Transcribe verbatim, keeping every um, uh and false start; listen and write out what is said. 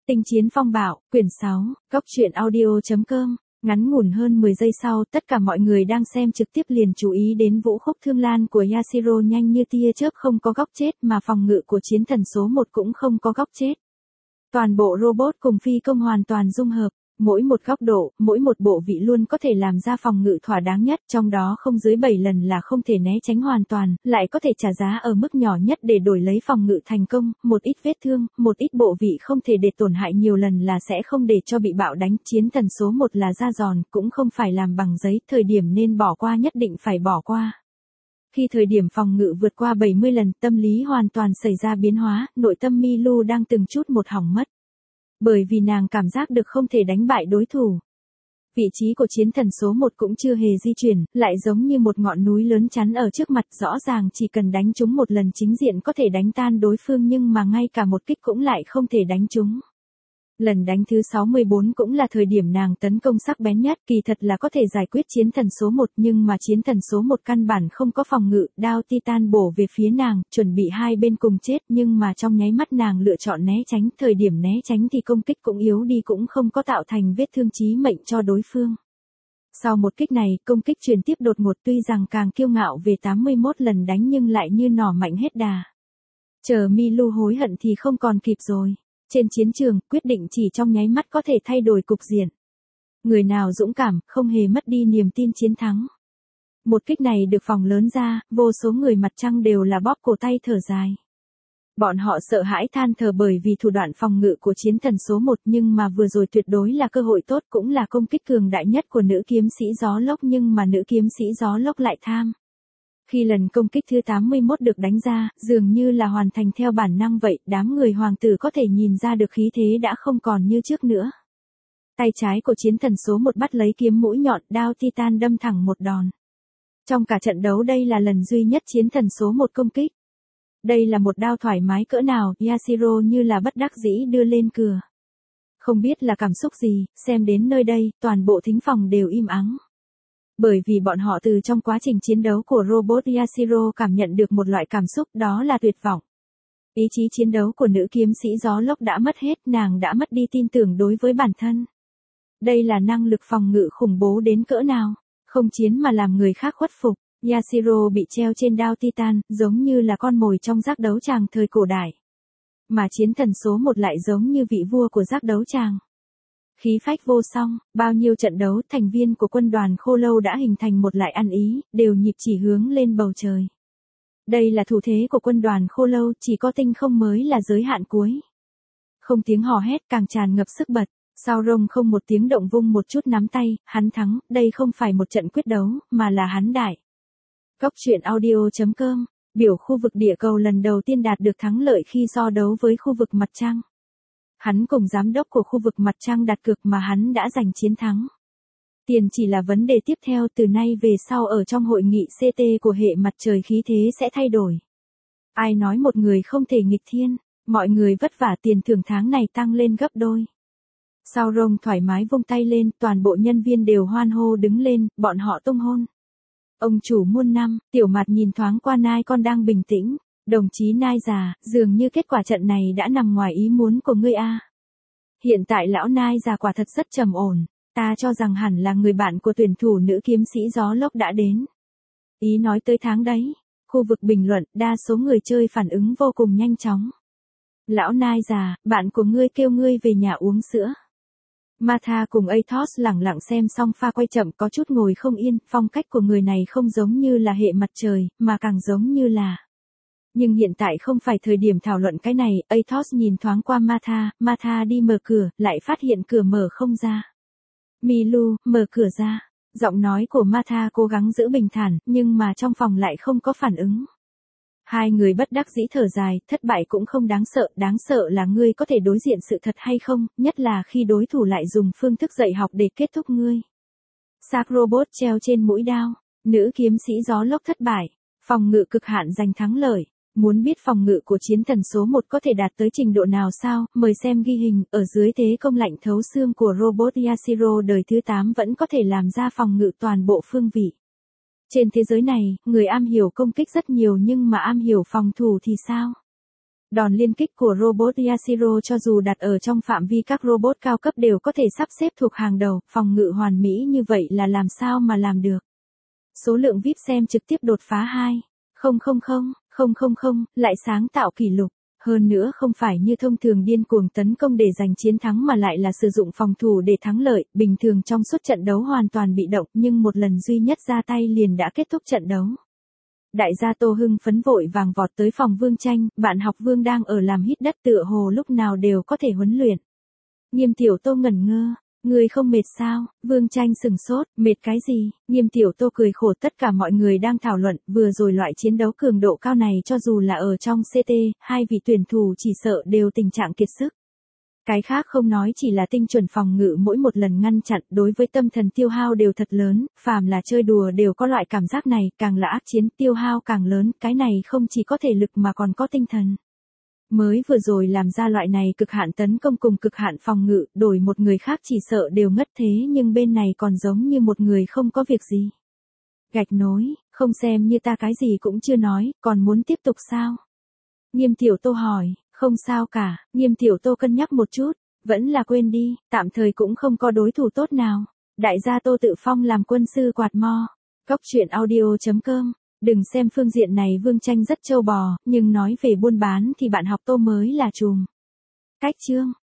Tinh chiến phong bạo, quyển sáu, góc truyện audio.com, ngắn ngủn hơn mười giây sau, tất cả mọi người đang xem trực tiếp liền chú ý đến vũ khúc thương lan của Yashiro nhanh như tia chớp không có góc chết mà phòng ngự của chiến thần số một cũng không có góc chết. Toàn bộ robot cùng phi công hoàn toàn dung hợp, mỗi một góc độ, mỗi một bộ vị luôn có thể làm ra phòng ngự thỏa đáng nhất, trong đó không dưới bảy lần là không thể né tránh hoàn toàn, lại có thể trả giá ở mức nhỏ nhất để đổi lấy phòng ngự thành công, một ít vết thương, một ít bộ vị không thể để tổn hại nhiều lần là sẽ không để cho bị bạo đánh, chiến thần số một là da giòn, cũng không phải làm bằng giấy, thời điểm nên bỏ qua nhất định phải bỏ qua. Khi thời điểm phòng ngự vượt qua bảy mươi lần, tâm lý hoàn toàn xảy ra biến hóa, nội tâm Milu đang từng chút một hỏng mất. Bởi vì nàng cảm giác được không thể đánh bại đối thủ. Vị trí của chiến thần số một cũng chưa hề di chuyển, lại giống như một ngọn núi lớn chắn ở trước mặt, rõ ràng chỉ cần đánh trúng một lần chính diện có thể đánh tan đối phương nhưng mà ngay cả một kích cũng lại không thể đánh trúng. Lần đánh thứ sáu mươi bốn cũng là thời điểm nàng tấn công sắc bén nhất, kỳ thật là có thể giải quyết chiến thần số một nhưng mà chiến thần số một căn bản không có phòng ngự, đao titan bổ về phía nàng, chuẩn bị hai bên cùng chết nhưng mà trong nháy mắt nàng lựa chọn né tránh, thời điểm né tránh thì công kích cũng yếu đi cũng không có tạo thành vết thương chí mệnh cho đối phương. Sau một kích này, công kích truyền tiếp đột ngột tuy rằng càng kiêu ngạo về tám mươi mốt lần đánh nhưng lại như nỏ mạnh hết đà. Chờ Milu hối hận thì không còn kịp rồi. Trên chiến trường, quyết định chỉ trong nháy mắt có thể thay đổi cục diện. Người nào dũng cảm, không hề mất đi niềm tin chiến thắng. Một kích này được phòng lớn ra, vô số người mặt trăng đều là bóp cổ tay thở dài. Bọn họ sợ hãi than thở bởi vì thủ đoạn phòng ngự của chiến thần số một nhưng mà vừa rồi tuyệt đối là cơ hội tốt cũng là công kích cường đại nhất của nữ kiếm sĩ gió lốc nhưng mà nữ kiếm sĩ gió lốc lại tham. Khi lần công kích thứ tám mươi mốt được đánh ra, dường như là hoàn thành theo bản năng vậy, đám người hoàng tử có thể nhìn ra được khí thế đã không còn như trước nữa. Tay trái của chiến thần số một bắt lấy kiếm mũi nhọn, đao titan đâm thẳng một đòn. Trong cả trận đấu đây là lần duy nhất chiến thần số một công kích. Đây là một đao thoải mái cỡ nào, Yashiro như là bất đắc dĩ đưa lên cửa. Không biết là cảm xúc gì, xem đến nơi đây, toàn bộ thính phòng đều im ắng. Bởi vì bọn họ từ trong quá trình chiến đấu của robot Yashiro cảm nhận được một loại cảm xúc đó là tuyệt vọng. Ý chí chiến đấu của nữ kiếm sĩ gió lốc đã mất hết, nàng đã mất đi tin tưởng đối với bản thân. Đây là năng lực phòng ngự khủng bố đến cỡ nào, không chiến mà làm người khác khuất phục. Yashiro bị treo trên đao titan, giống như là con mồi trong giác đấu tràng thời cổ đại. Mà chiến thần số một lại giống như vị vua của giác đấu tràng. Khí phách vô song, bao nhiêu trận đấu, thành viên của quân đoàn khô lâu đã hình thành một lại ăn ý, đều nhịp chỉ hướng lên bầu trời. Đây là thủ thế của quân đoàn khô lâu, chỉ có tinh không mới là giới hạn cuối. Không tiếng hò hét càng tràn ngập sức bật, Sao Rông không một tiếng động vung một chút nắm tay, hắn thắng, đây không phải một trận quyết đấu, mà là hắn đại. Góc truyện audio.com, biểu khu vực địa cầu lần đầu tiên đạt được thắng lợi khi so đấu với khu vực mặt trăng. Hắn cùng giám đốc của khu vực mặt trăng đặt cược mà hắn đã giành chiến thắng. Tiền chỉ là vấn đề tiếp theo, từ nay về sau ở trong hội nghị xê tê của hệ mặt trời khí thế sẽ thay đổi. Ai nói một người không thể nghịch thiên, mọi người vất vả tiền thưởng tháng này tăng lên gấp đôi. Sao Rông thoải mái vung tay lên, toàn bộ nhân viên đều hoan hô đứng lên, bọn họ tung hôn. Ông chủ muôn năm, Tiểu Mạt nhìn thoáng qua Nai con đang bình tĩnh. Đồng chí Nai già, dường như kết quả trận này đã nằm ngoài ý muốn của ngươi a. Hiện tại lão Nai già quả thật rất trầm ổn, ta cho rằng hẳn là người bạn của tuyển thủ nữ kiếm sĩ gió lốc đã đến. Ý nói tới tháng đấy, khu vực bình luận, đa số người chơi phản ứng vô cùng nhanh chóng. Lão Nai già, bạn của ngươi kêu ngươi về nhà uống sữa. Martha cùng Athos lẳng lặng xem xong pha quay chậm có chút ngồi không yên, phong cách của người này không giống như là hệ mặt trời, mà càng giống như là... Nhưng hiện tại không phải thời điểm thảo luận cái này, Athos nhìn thoáng qua Martha, Martha đi mở cửa, lại phát hiện cửa mở không ra. Milu, mở cửa ra. Giọng nói của Martha cố gắng giữ bình thản, nhưng mà trong phòng lại không có phản ứng. Hai người bất đắc dĩ thở dài, thất bại cũng không đáng sợ, đáng sợ là ngươi có thể đối diện sự thật hay không, nhất là khi đối thủ lại dùng phương thức dạy học để kết thúc ngươi. Xác robot treo trên mũi đao, nữ kiếm sĩ gió lốc thất bại, phòng ngự cực hạn giành thắng lợi. Muốn biết phòng ngự của chiến thần số một có thể đạt tới trình độ nào sao, mời xem ghi hình, ở dưới thế công lạnh thấu xương của robot Yashiro đời thứ tám vẫn có thể làm ra phòng ngự toàn bộ phương vị. Trên thế giới này, người am hiểu công kích rất nhiều nhưng mà am hiểu phòng thủ thì sao? Đòn liên kích của robot Yashiro cho dù đặt ở trong phạm vi các robot cao cấp đều có thể sắp xếp thuộc hàng đầu, phòng ngự hoàn mỹ như vậy là làm sao mà làm được. Số lượng vê i pê xem trực tiếp đột phá hai không không không không không không, lại sáng tạo kỷ lục. Hơn nữa không phải như thông thường điên cuồng tấn công để giành chiến thắng mà lại là sử dụng phòng thủ để thắng lợi, bình thường trong suốt trận đấu hoàn toàn bị động nhưng một lần duy nhất ra tay liền đã kết thúc trận đấu. Đại gia Tô hưng phấn vội vàng vọt tới phòng Vương Tranh, bạn học Vương đang ở làm hít đất tựa hồ lúc nào đều có thể huấn luyện. Nghiêm Tiểu Tô ngẩn ngơ, người không mệt sao? Vương Tranh sừng sốt, mệt cái gì? Nghiêm Tiểu Tô cười khổ, tất cả mọi người đang thảo luận, vừa rồi loại chiến đấu cường độ cao này cho dù là ở trong xê tê, hai vị tuyển thủ chỉ sợ đều tình trạng kiệt sức. Cái khác không nói, chỉ là tinh chuẩn phòng ngự mỗi một lần ngăn chặn đối với tâm thần tiêu hao đều thật lớn, phàm là chơi đùa đều có loại cảm giác này, càng là ác chiến tiêu hao càng lớn, cái này không chỉ có thể lực mà còn có tinh thần. Mới vừa rồi làm ra loại này cực hạn tấn công cùng cực hạn phòng ngự, đổi một người khác chỉ sợ đều ngất thế nhưng bên này còn giống như một người không có việc gì. Gạch nối, không xem như ta cái gì cũng chưa nói, còn muốn tiếp tục sao? Nghiêm Tiểu Tô hỏi, không sao cả, Nghiêm Tiểu Tô cân nhắc một chút, vẫn là quên đi, tạm thời cũng không có đối thủ tốt nào. Đại gia Tô tự phong làm quân sư quạt mo. Góc truyện audio chấm com. Đừng xem phương diện này Vương Tranh rất trâu bò, nhưng nói về buôn bán thì bạn học Tô mới là trùm. Cách chương